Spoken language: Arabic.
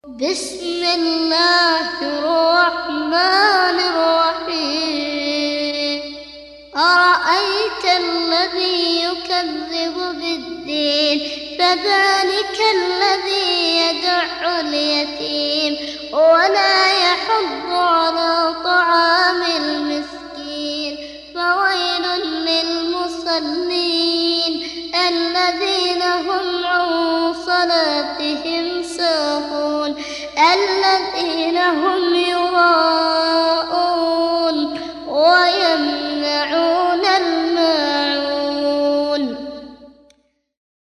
بسم الله الرحمن الرحيم. أرأيت الذي يكذب بالدين فذلك الذي يدع اليتيم ولا يحض على طعام المسكين فويل للمصلين الذين هم عن صلاتهم ساهون الذين هم يراءون